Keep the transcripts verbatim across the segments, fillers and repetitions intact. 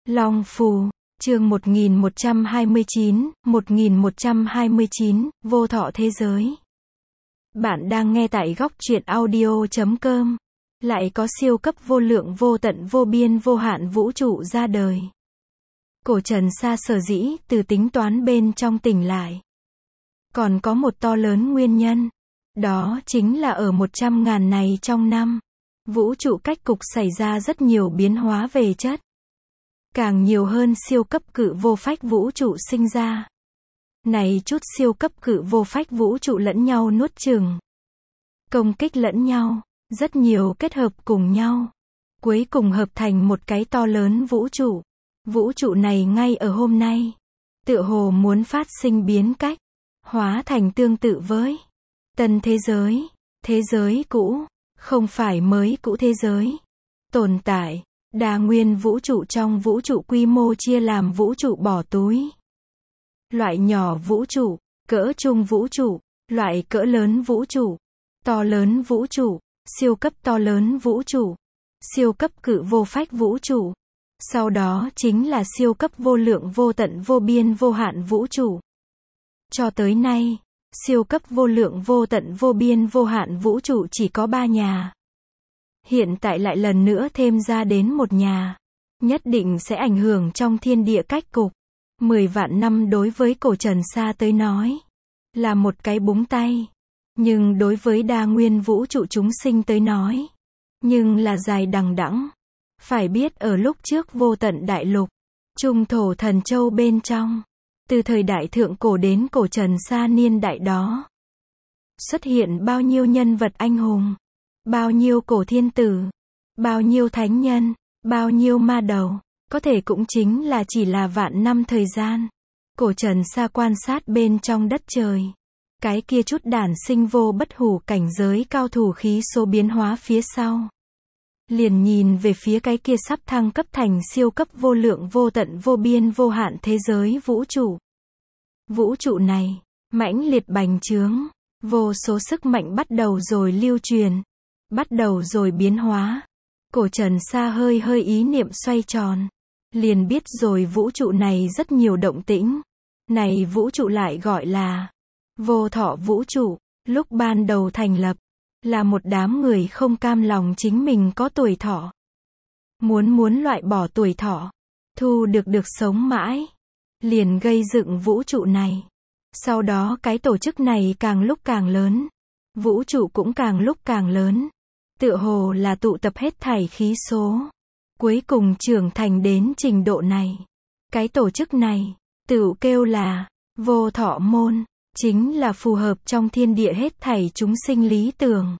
Long Phù, chương một nghìn một trăm hai mươi chín, một nghìn một trăm hai mươi chín, vô thọ thế giới. Bạn đang nghe tại góc truyện audio chấm com. Lại có siêu cấp vô lượng vô tận vô biên vô hạn vũ trụ ra đời. Cổ Trần Sa sở dĩ từ tính toán bên trong tỉnh lại. Còn có một to lớn nguyên nhân. Đó chính là ở một trăm ngàn này trong năm. Vũ trụ cách cục xảy ra rất nhiều biến hóa về chất. Càng nhiều hơn siêu cấp cự vô phách vũ trụ sinh ra. Này chút siêu cấp cự vô phách vũ trụ lẫn nhau nuốt chửng. Công kích lẫn nhau. Rất nhiều kết hợp cùng nhau. Cuối cùng hợp thành một cái to lớn vũ trụ. Vũ trụ này ngay ở hôm nay. Tựa hồ muốn phát sinh biến cách. Hóa thành tương tự với tân thế giới. Thế giới cũ. Không phải mới cũ thế giới. Tồn tại. Đa nguyên vũ trụ trong vũ trụ quy mô chia làm vũ trụ bỏ túi. Loại nhỏ vũ trụ. Cỡ trung vũ trụ. Loại cỡ lớn vũ trụ. To lớn vũ trụ. Siêu cấp to lớn vũ trụ. Siêu cấp cự vô phách vũ trụ. Sau đó chính là siêu cấp vô lượng vô tận vô biên vô hạn vũ trụ. Cho tới nay, siêu cấp vô lượng vô tận vô biên vô hạn vũ trụ chỉ có ba nhà. Hiện tại lại lần nữa thêm ra đến một nhà. Nhất định sẽ ảnh hưởng trong thiên địa cách cục. Mười vạn năm đối với Cổ Trần Sa tới nói. Là một cái búng tay. Nhưng đối với đa nguyên vũ trụ chúng sinh tới nói. Nhưng là dài đằng đẵng. Phải biết ở lúc trước vô tận đại lục. Trung thổ thần châu bên trong. Từ thời đại thượng cổ đến Cổ Trần Sa niên đại đó. Xuất hiện bao nhiêu nhân vật anh hùng. Bao nhiêu cổ thiên tử. Bao nhiêu thánh nhân. Bao nhiêu ma đầu. Có thể cũng chính là chỉ là vạn năm thời gian. Cổ Trần Sa quan sát bên trong đất trời. Cái kia chút đản sinh vô bất hủ cảnh giới cao thủ khí số biến hóa phía sau. Liền nhìn về phía cái kia sắp thăng cấp thành siêu cấp vô lượng vô tận vô biên vô hạn thế giới vũ trụ. Vũ trụ này, mãnh liệt bành trướng, vô số sức mạnh bắt đầu rồi lưu truyền, bắt đầu rồi biến hóa. Cổ Trần Sa hơi hơi ý niệm xoay tròn, liền biết rồi vũ trụ này rất nhiều động tĩnh. Này vũ trụ lại gọi là vô thọ vũ trụ. Lúc ban đầu thành lập, là một đám người không cam lòng chính mình có tuổi thọ. Muốn muốn loại bỏ tuổi thọ, thu được được sống mãi. Liền gây dựng vũ trụ này. Sau đó cái tổ chức này càng lúc càng lớn. Vũ trụ cũng càng lúc càng lớn. Tựa hồ là tụ tập hết thảy khí số. Cuối cùng trưởng thành đến trình độ này. Cái tổ chức này, tự kêu là vô thọ môn. Chính là phù hợp trong thiên địa hết thảy chúng sinh lý tưởng.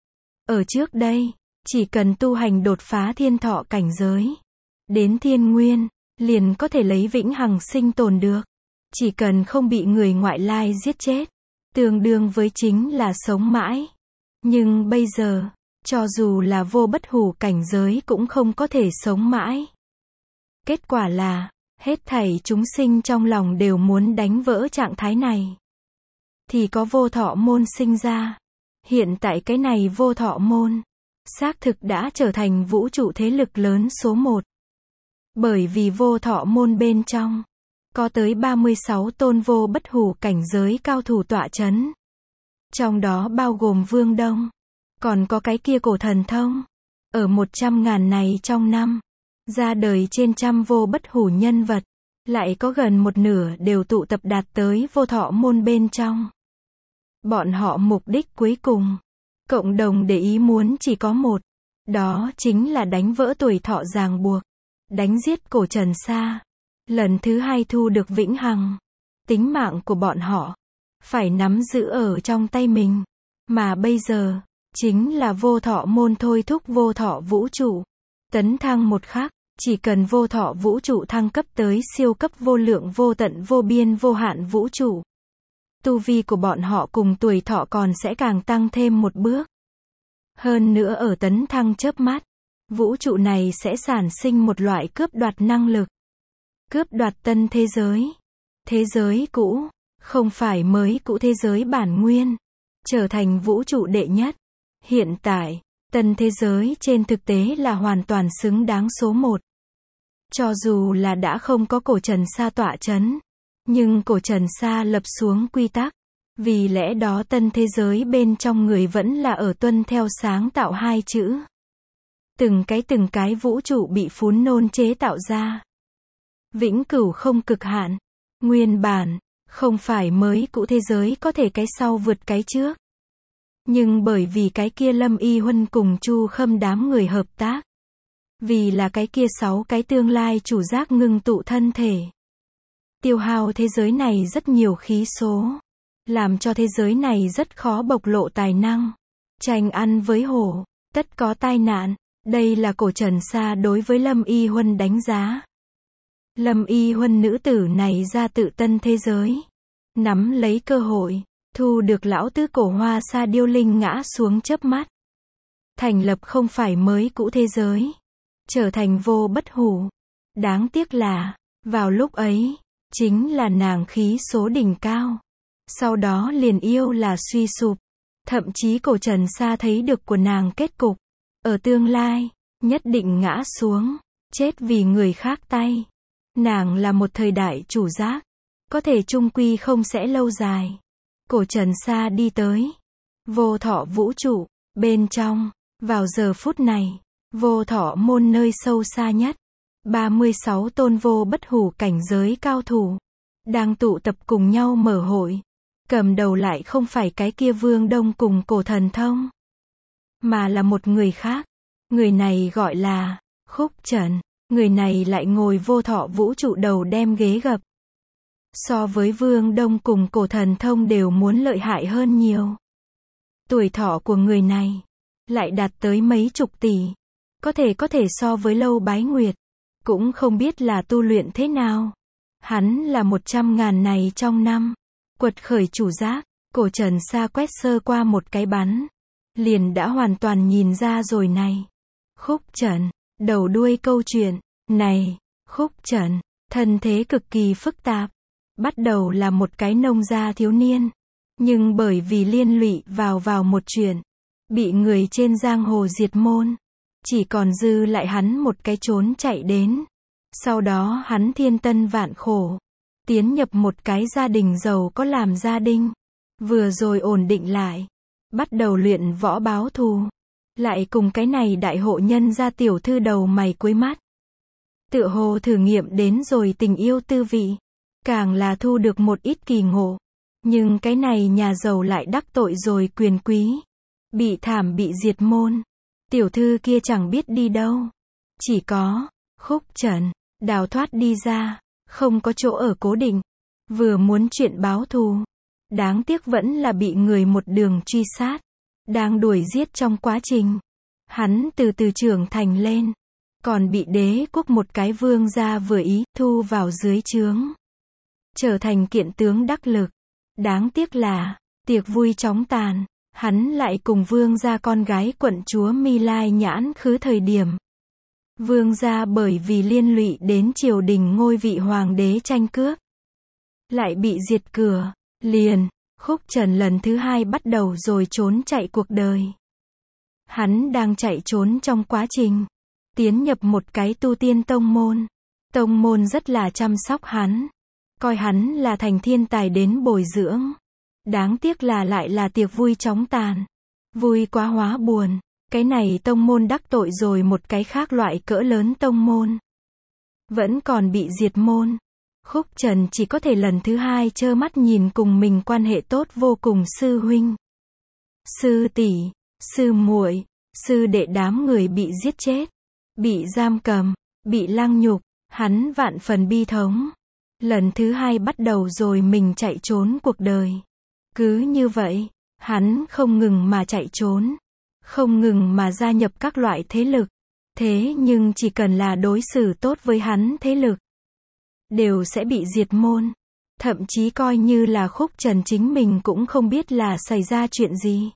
Ở trước đây, chỉ cần tu hành đột phá thiên thọ cảnh giới. Đến thiên nguyên, liền có thể lấy vĩnh hằng sinh tồn được. Chỉ cần không bị người ngoại lai giết chết. Tương đương với chính là sống mãi. Nhưng bây giờ, cho dù là vô bất hủ cảnh giới cũng không có thể sống mãi. Kết quả là, hết thảy chúng sinh trong lòng đều muốn đánh vỡ trạng thái này. Thì có vô thọ môn sinh ra. Hiện tại cái này vô thọ môn, xác thực đã trở thành vũ trụ thế lực lớn số một. Bởi vì vô thọ môn bên trong, có tới ba mươi sáu tôn vô bất hủ cảnh giới cao thủ tọa chấn. Trong đó bao gồm Vương Đông. Còn có cái kia cổ thần thông. Ở một trăm ngàn này trong năm, ra đời trên trăm vô bất hủ nhân vật. Lại có gần một nửa đều tụ tập đạt tới vô thọ môn bên trong. Bọn họ mục đích cuối cùng, cộng đồng để ý muốn chỉ có một. Đó chính là đánh vỡ tuổi thọ ràng buộc. Đánh giết Cổ Trần Sa. Lần thứ hai thu được vĩnh hằng. Tính mạng của bọn họ phải nắm giữ ở trong tay mình. Mà bây giờ, chính là vô thọ môn thôi thúc vô thọ vũ trụ. Tấn thăng một khắc, chỉ cần vô thọ vũ trụ thăng cấp tới siêu cấp vô lượng vô tận vô biên vô hạn vũ trụ. Tu vi của bọn họ cùng tuổi thọ còn sẽ càng tăng thêm một bước. Hơn nữa ở tấn thăng chớp mắt, vũ trụ này sẽ sản sinh một loại cướp đoạt năng lực. Cướp đoạt tân thế giới. Thế giới cũ, không phải mới cũ thế giới bản nguyên. Trở thành vũ trụ đệ nhất. Hiện tại, tân thế giới trên thực tế là hoàn toàn xứng đáng số một. Cho dù là đã không có cổ Trần Sa tọa chấn, nhưng cổ Trần Sa lập xuống quy tắc. Vì lẽ đó tân thế giới bên trong người vẫn là ở tuân theo sáng tạo hai chữ. Từng cái từng cái vũ trụ bị phún nôn chế tạo ra. Vĩnh cửu không cực hạn. Nguyên bản, không phải mới cũ thế giới có thể cái sau vượt cái trước. Nhưng bởi vì cái kia Lâm Y Huân cùng Chu Khâm đám người hợp tác. Vì là cái kia sáu cái tương lai chủ giác ngưng tụ thân thể. Tiêu hao thế giới này rất nhiều khí số. Làm cho thế giới này rất khó bộc lộ tài năng. Tranh ăn với hổ, tất có tai nạn. Đây là cổ Trần Sa đối với Lâm Y Huân đánh giá. Lâm Y Huân nữ tử này ra tự tân thế giới. Nắm lấy cơ hội, thu được lão tứ cổ hoa sa điêu linh ngã xuống chớp mắt. Thành lập không phải mới cũ thế giới. Trở thành vô bất hủ. Đáng tiếc là, vào lúc ấy, chính là nàng khí số đỉnh cao. Sau đó liền yêu là suy sụp. Thậm chí cổ Trần Sa thấy được của nàng kết cục. Ở tương lai, nhất định ngã xuống, chết vì người khác tay. Nàng là một thời đại chủ giác. Có thể chung quy không sẽ lâu dài. Cổ Trần Sa đi tới. Vô thọ vũ trụ, bên trong, vào giờ phút này, vô thọ môn nơi sâu xa nhất. ba mươi sáu tôn vô bất hủ cảnh giới cao thủ. Đang tụ tập cùng nhau mở hội. Cầm đầu lại không phải cái kia Vương Đông cùng cổ thần thông. Mà là một người khác. Người này gọi là Khúc Trần. Người này lại ngồi vô thọ vũ trụ đầu đem ghế gập. So với Vương Đông cùng cổ thần thông đều muốn lợi hại hơn nhiều. Tuổi thọ của người này lại đạt tới mấy chục tỷ. Có thể có thể so với Lâu Bái Nguyệt. Cũng không biết là tu luyện thế nào. Hắn là một trăm ngàn này trong năm. Quật khởi chủ giác. Cổ Trần Sa quét sơ qua một cái bắn. Liền đã hoàn toàn nhìn ra rồi này. Khúc Trần. Đầu đuôi câu chuyện. Này. Khúc Trần. Thân thế cực kỳ phức tạp. Bắt đầu là một cái nông gia thiếu niên. Nhưng bởi vì liên lụy vào vào một chuyện. Bị người trên giang hồ diệt môn. Chỉ còn dư lại hắn một cái trốn chạy đến. Sau đó hắn thiên tân vạn khổ. Tiến nhập một cái gia đình giàu có làm gia đình. Vừa rồi ổn định lại. Bắt đầu luyện võ báo thù. Lại cùng cái này đại hộ nhân gia tiểu thư đầu mày cuối mắt. Tựa hồ thử nghiệm đến rồi tình yêu tư vị. Càng là thu được một ít kỳ ngộ. Nhưng cái này nhà giàu lại đắc tội rồi quyền quý. Bị thảm bị diệt môn. Tiểu thư kia chẳng biết đi đâu. Chỉ có Khúc Trần đào thoát đi ra. Không có chỗ ở cố định. Vừa muốn chuyện báo thù. Đáng tiếc vẫn là bị người một đường truy sát. Đang đuổi giết trong quá trình. Hắn từ từ trưởng thành lên. Còn bị đế quốc một cái vương gia vừa ý thu vào dưới trướng. Trở thành kiện tướng đắc lực. Đáng tiếc là, tiệc vui chóng tàn. Hắn lại cùng vương gia con gái quận chúa My Lai Nhãn khứ thời điểm. Vương gia bởi vì liên lụy đến triều đình ngôi vị hoàng đế tranh cướp. Lại bị diệt cửa. Liền, Khúc Trần lần thứ hai bắt đầu rồi trốn chạy cuộc đời. Hắn đang chạy trốn trong quá trình. Tiến nhập một cái tu tiên tông môn. Tông môn rất là chăm sóc hắn. Coi hắn là thành thiên tài đến bồi dưỡng. Đáng tiếc là lại là tiệc vui chóng tàn. Vui quá hóa buồn. Cái này tông môn đắc tội rồi một cái khác loại cỡ lớn tông môn. Vẫn còn bị diệt môn. Khúc Trần chỉ có thể lần thứ hai trơ mắt nhìn cùng mình quan hệ tốt vô cùng sư huynh. Sư tỷ, sư muội, sư đệ đám người bị giết chết. Bị giam cầm, bị lăng nhục. Hắn vạn phần bi thống. Lần thứ hai bắt đầu rồi mình chạy trốn cuộc đời. Cứ như vậy, hắn không ngừng mà chạy trốn. Không ngừng mà gia nhập các loại thế lực. Thế nhưng chỉ cần là đối xử tốt với hắn thế lực. Đều sẽ bị diệt môn. Thậm chí coi như là Khúc Trần chính mình cũng không biết là xảy ra chuyện gì.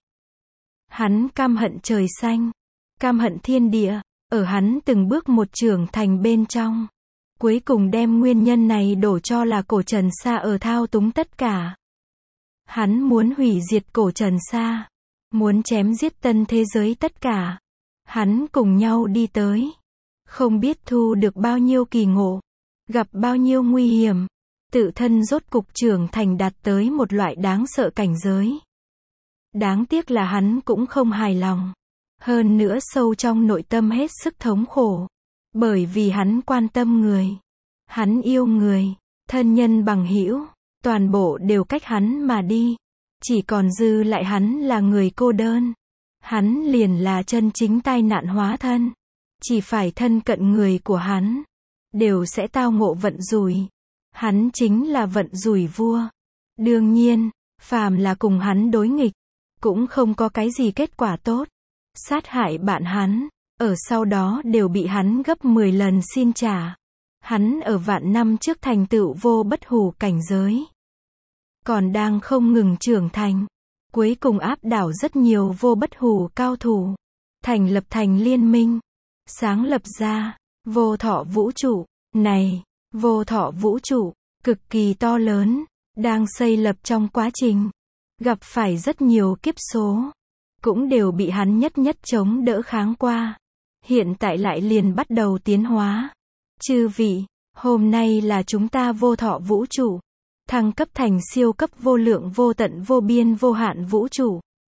Hắn căm hận trời xanh. Căm hận thiên địa. Ở hắn từng bước một trưởng thành bên trong. Cuối cùng đem nguyên nhân này đổ cho là cổ Trần Sa ở thao túng tất cả. Hắn muốn hủy diệt cổ Trần Sa. Muốn chém giết tân thế giới tất cả. Hắn cùng nhau đi tới. Không biết thu được bao nhiêu kỳ ngộ, gặp bao nhiêu nguy hiểm, tự thân rốt cục trưởng thành đạt tới một loại đáng sợ cảnh giới. Đáng tiếc là hắn cũng không hài lòng. Hơn nữa sâu trong nội tâm hết sức thống khổ. Bởi vì hắn quan tâm người. Hắn yêu người. Thân nhân bằng hữu toàn bộ đều cách hắn mà đi. Chỉ còn dư lại hắn là người cô đơn. Hắn liền là chân chính tai nạn hóa thân. Chỉ phải thân cận người của hắn, đều sẽ tao ngộ vận rủi. Hắn chính là vận rủi vua. Đương nhiên, phàm là cùng hắn đối nghịch, cũng không có cái gì kết quả tốt. Sát hại bạn hắn, ở sau đó đều bị hắn gấp mười lần xin trả. Hắn ở vạn năm trước thành tựu vô bất hủ cảnh giới. Còn đang không ngừng trưởng thành. Cuối cùng áp đảo rất nhiều vô bất hủ cao thủ. Thành lập thành liên minh. Sáng lập ra, vô thọ vũ trụ. Này, vô thọ vũ trụ, cực kỳ to lớn, đang xây lập trong quá trình. Gặp phải rất nhiều kiếp số. Cũng đều bị hắn nhất nhất chống đỡ kháng qua. Hiện tại lại liền bắt đầu tiến hóa. Chư vị, hôm nay là chúng ta vô thọ vũ trụ. Thăng cấp thành siêu cấp vô lượng vô tận vô biên vô hạn vũ trụ.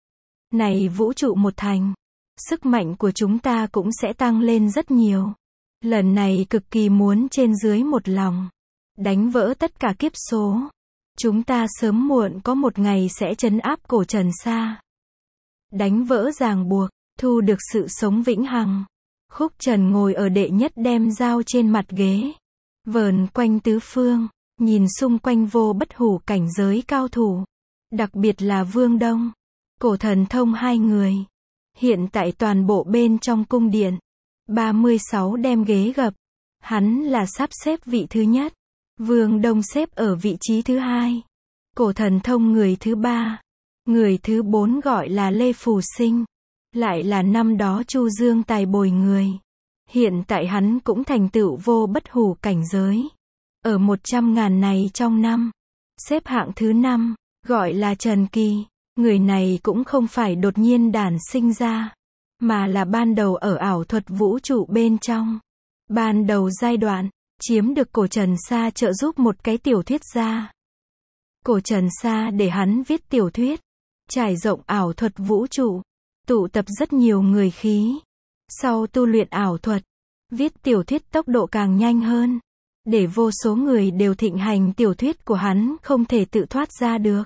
Này vũ trụ một thành, sức mạnh của chúng ta cũng sẽ tăng lên rất nhiều. Lần này cực kỳ muốn trên dưới một lòng. Đánh vỡ tất cả kiếp số. Chúng ta sớm muộn có một ngày sẽ trấn áp cổ trần sa. Đánh vỡ ràng buộc, thu được sự sống vĩnh hằng. Khúc Trần ngồi ở đệ nhất đem dao trên mặt ghế. Vờn quanh tứ phương, nhìn xung quanh vô bất hủ cảnh giới cao thủ. Đặc biệt là Vương Đông, Cổ Thần Thông hai người. Hiện tại toàn bộ bên trong cung điện. ba mươi sáu đem ghế gập. Hắn là sắp xếp vị thứ nhất. Vương Đông xếp ở vị trí thứ hai. Cổ Thần Thông người thứ ba. Người thứ bốn gọi là Lê Phù Sinh. Lại là năm đó Chu Dương tài bồi người. Hiện tại hắn cũng thành tựu vô bất hủ cảnh giới. Ở một trăm ngàn này trong năm. Xếp hạng thứ năm, gọi là Trần Kỳ. Người này cũng không phải đột nhiên đản sinh ra. Mà là ban đầu ở ảo thuật vũ trụ bên trong. Ban đầu giai đoạn, chiếm được cổ Trần Sa trợ giúp một cái tiểu thuyết gia. Cổ Trần Sa để hắn viết tiểu thuyết. Trải rộng ảo thuật vũ trụ. Tụ tập rất nhiều người khí. Sau tu luyện ảo thuật, viết tiểu thuyết tốc độ càng nhanh hơn. Để vô số người đều thịnh hành tiểu thuyết của hắn không thể tự thoát ra được.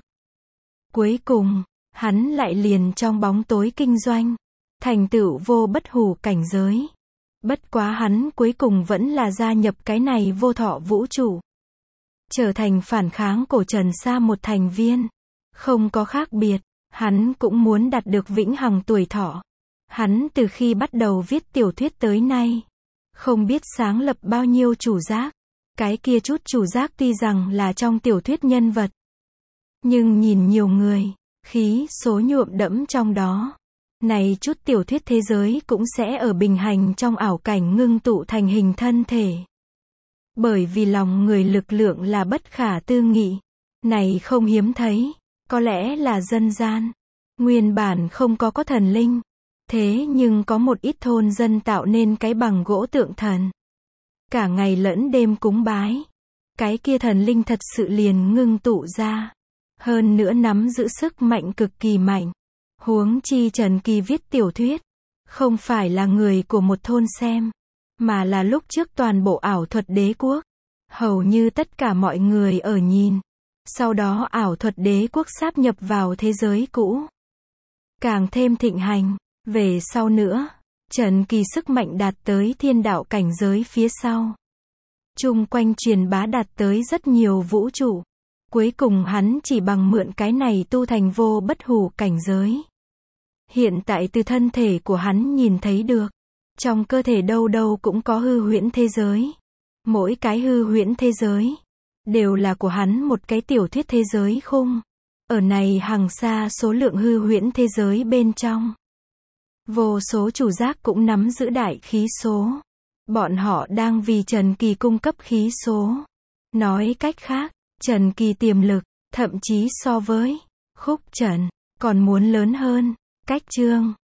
Cuối cùng, hắn lại liền trong bóng tối kinh doanh. Thành tựu vô bất hủ cảnh giới. Bất quá hắn cuối cùng vẫn là gia nhập cái này vô thọ vũ trụ. Trở thành phản kháng cổ Trần Sa một thành viên. Không có khác biệt. Hắn cũng muốn đạt được vĩnh hằng tuổi thọ. Hắn từ khi bắt đầu viết tiểu thuyết tới nay, không biết sáng lập bao nhiêu chủ giác. Cái kia chút chủ giác tuy rằng là trong tiểu thuyết nhân vật. Nhưng nhìn nhiều người, khí số nhuộm đẫm trong đó. Này chút tiểu thuyết thế giới cũng sẽ ở bình hành trong ảo cảnh ngưng tụ thành hình thân thể. Bởi vì lòng người lực lượng là bất khả tư nghị. Này không hiếm thấy. Có lẽ là dân gian. Nguyên bản không có có thần linh. Thế nhưng có một ít thôn dân tạo nên cái bằng gỗ tượng thần. Cả ngày lẫn đêm cúng bái. Cái kia thần linh thật sự liền ngưng tụ ra. Hơn nữa nắm giữ sức mạnh cực kỳ mạnh. Huống chi Trần Kỳ viết tiểu thuyết. Không phải là người của một thôn xem. Mà là lúc trước toàn bộ ảo thuật đế quốc. Hầu như tất cả mọi người ở nhìn. Sau đó ảo thuật đế quốc sáp nhập vào thế giới cũ. Càng thêm thịnh hành. Về sau nữa, Trần Kỳ sức mạnh đạt tới thiên đạo cảnh giới phía sau. Chung quanh truyền bá đạt tới rất nhiều vũ trụ. Cuối cùng hắn chỉ bằng mượn cái này tu thành vô bất hủ cảnh giới. Hiện tại từ thân thể của hắn nhìn thấy được. Trong cơ thể đâu đâu cũng có hư huyễn thế giới. Mỗi cái hư huyễn thế giới đều là của hắn một cái tiểu thuyết thế giới khung. Ở này hàng xa số lượng hư huyễn thế giới bên trong. Vô số chủ giác cũng nắm giữ đại khí số. Bọn họ đang vì Trần Kỳ cung cấp khí số. Nói cách khác, Trần Kỳ tiềm lực, thậm chí so với Khúc Trần, còn muốn lớn hơn. Cách chương